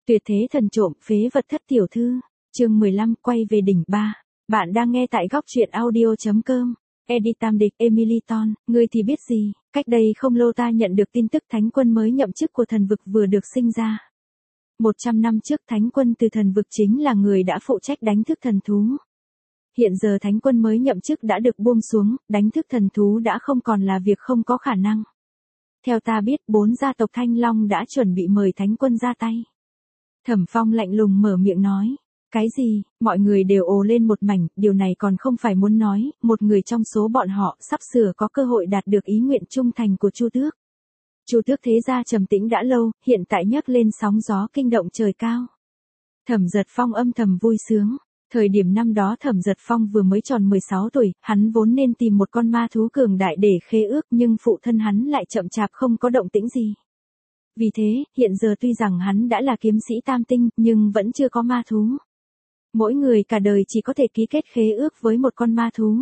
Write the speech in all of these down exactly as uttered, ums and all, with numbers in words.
Tuyệt thế thần trộm phế vật thất tiểu thư, chương mười lăm quay về đỉnh ba. Bạn đang nghe tại góc truyện audio chấm com. Edit tam địch Emily Ton, ngươi thì biết gì, cách đây không lâu ta nhận được tin tức thánh quân mới nhậm chức của thần vực vừa được sinh ra. Một trăm năm trước thánh quân từ thần vực chính là người đã phụ trách đánh thức thần thú. Hiện giờ thánh quân mới nhậm chức đã được buông xuống, đánh thức thần thú đã không còn là việc không có khả năng. Theo ta biết, bốn gia tộc Thanh Long đã chuẩn bị mời thánh quân ra tay. Thẩm Phong lạnh lùng mở miệng nói. Cái gì, mọi người đều ồ lên một mảnh, điều này còn không phải muốn nói, một người trong số bọn họ sắp sửa có cơ hội đạt được ý nguyện trung thành của Chu Tước. Chu Tước thế gia trầm tĩnh đã lâu, hiện tại nhấc lên sóng gió kinh động trời cao. Thẩm Giật Phong âm thầm vui sướng. Thời điểm năm đó Thẩm Giật Phong vừa mới tròn mười sáu tuổi, hắn vốn nên tìm một con ma thú cường đại để khế ước nhưng phụ thân hắn lại chậm chạp không có động tĩnh gì. Vì thế, hiện giờ tuy rằng hắn đã là kiếm sĩ tam tinh, nhưng vẫn chưa có ma thú. Mỗi người cả đời chỉ có thể ký kết khế ước với một con ma thú.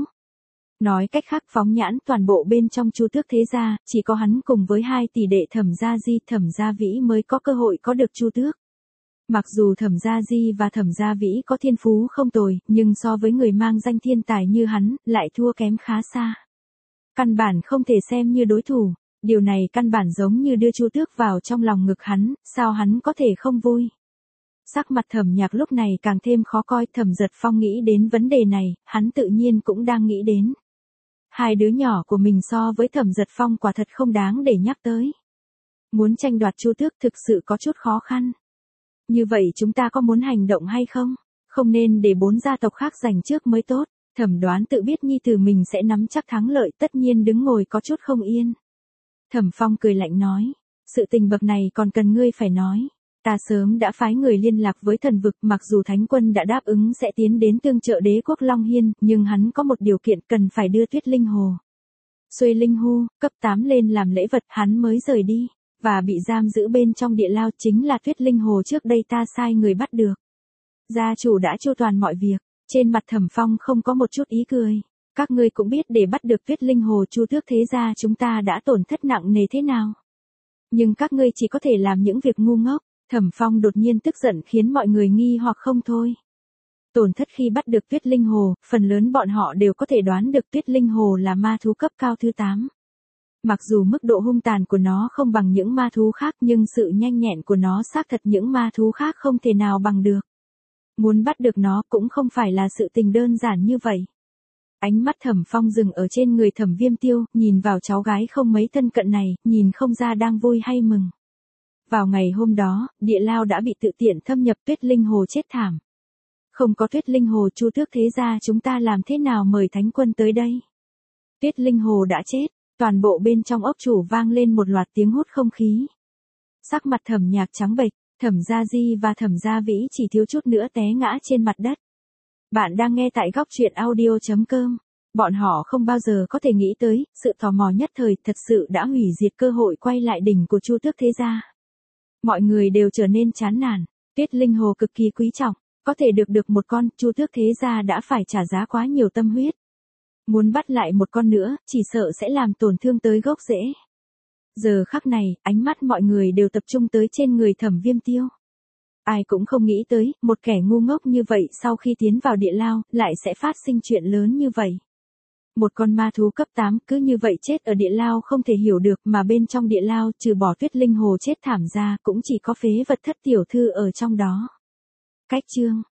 Nói cách khác phóng nhãn toàn bộ bên trong Chu Tước thế gia, chỉ có hắn cùng với hai tỷ đệ Thẩm Gia Di, Thẩm Gia Vĩ mới có cơ hội có được Chu Tước. Mặc dù Thẩm Gia Di và Thẩm Gia Vĩ có thiên phú không tồi, nhưng so với người mang danh thiên tài như hắn, lại thua kém khá xa. Căn bản không thể xem như đối thủ, điều này căn bản giống như đưa Chu Tước vào trong lòng ngực hắn, sao hắn có thể không vui. Sắc mặt Thẩm Nhạc lúc này càng thêm khó coi, Thẩm Giật Phong nghĩ đến vấn đề này, hắn tự nhiên cũng đang nghĩ đến. Hai đứa nhỏ của mình so với Thẩm Giật Phong quả thật không đáng để nhắc tới. Muốn tranh đoạt Chu Tước thực sự có chút khó khăn. Như vậy chúng ta có muốn hành động hay không? Không nên để bốn gia tộc khác giành trước mới tốt. Thẩm Đoán tự biết nhi tử mình sẽ nắm chắc thắng lợi, tất nhiên đứng ngồi có chút không yên. Thẩm Phong cười lạnh nói, sự tình bậc này còn cần ngươi phải nói. Ta sớm đã phái người liên lạc với thần vực, mặc dù thánh quân đã đáp ứng sẽ tiến đến tương trợ đế quốc Long Hiên, nhưng hắn có một điều kiện cần phải đưa Tuyết Linh Hồ. Xuôi Linh Hu, cấp tám lên làm lễ vật, hắn mới rời đi. Và bị giam giữ bên trong địa lao chính là Tuyết Linh Hồ trước đây ta sai người bắt được. Gia chủ đã chu toàn mọi việc, trên mặt Thẩm Phong không có một chút ý cười. Các ngươi cũng biết để bắt được Tuyết Linh Hồ Chu Tước thế gia chúng ta đã tổn thất nặng nề thế nào. Nhưng các ngươi chỉ có thể làm những việc ngu ngốc. Thẩm Phong đột nhiên tức giận khiến mọi người nghi hoặc không thôi. Tổn thất khi bắt được Tuyết Linh Hồ, phần lớn bọn họ đều có thể đoán được Tuyết Linh Hồ là ma thú cấp cao thứ tám. Mặc dù mức độ hung tàn của nó không bằng những ma thú khác nhưng sự nhanh nhẹn của nó xác thật những ma thú khác không thể nào bằng được. Muốn bắt được nó cũng không phải là sự tình đơn giản như vậy. Ánh mắt Thẩm Phong dừng ở trên người Thẩm Viêm Tiêu, nhìn vào cháu gái không mấy thân cận này, nhìn không ra đang vui hay mừng. Vào ngày hôm đó, địa lao đã bị tự tiện thâm nhập, Tuyết Linh Hồ chết thảm. Không có Tuyết Linh Hồ Chu Tước thế gia chúng ta làm thế nào mời thánh quân tới đây? Tuyết Linh Hồ đã chết. Toàn bộ bên trong ốc chủ vang lên một loạt tiếng hút không khí. Sắc mặt Thẩm Nhạc trắng bệch, Thẩm Gia Di và Thẩm Gia Vĩ chỉ thiếu chút nữa té ngã trên mặt đất. Bạn đang nghe tại góc truyện audio chấm com. Bọn họ không bao giờ có thể nghĩ tới, sự tò mò nhất thời thật sự đã hủy diệt cơ hội quay lại đỉnh của Chu Tước thế gia. Mọi người đều trở nên chán nản, Tuyết Linh Hồ cực kỳ quý trọng, có thể được được một con, Chu Tước thế gia đã phải trả giá quá nhiều tâm huyết. Muốn bắt lại một con nữa, chỉ sợ sẽ làm tổn thương tới gốc rễ. Giờ khắc này, ánh mắt mọi người đều tập trung tới trên người Thẩm Viêm Tiêu. Ai cũng không nghĩ tới, một kẻ ngu ngốc như vậy sau khi tiến vào địa lao, lại sẽ phát sinh chuyện lớn như vậy. Một con ma thú cấp tám cứ như vậy chết ở địa lao không thể hiểu được, mà bên trong địa lao trừ bỏ Tuyết Linh Hồ chết thảm ra cũng chỉ có phế vật thất tiểu thư ở trong đó. Cách chương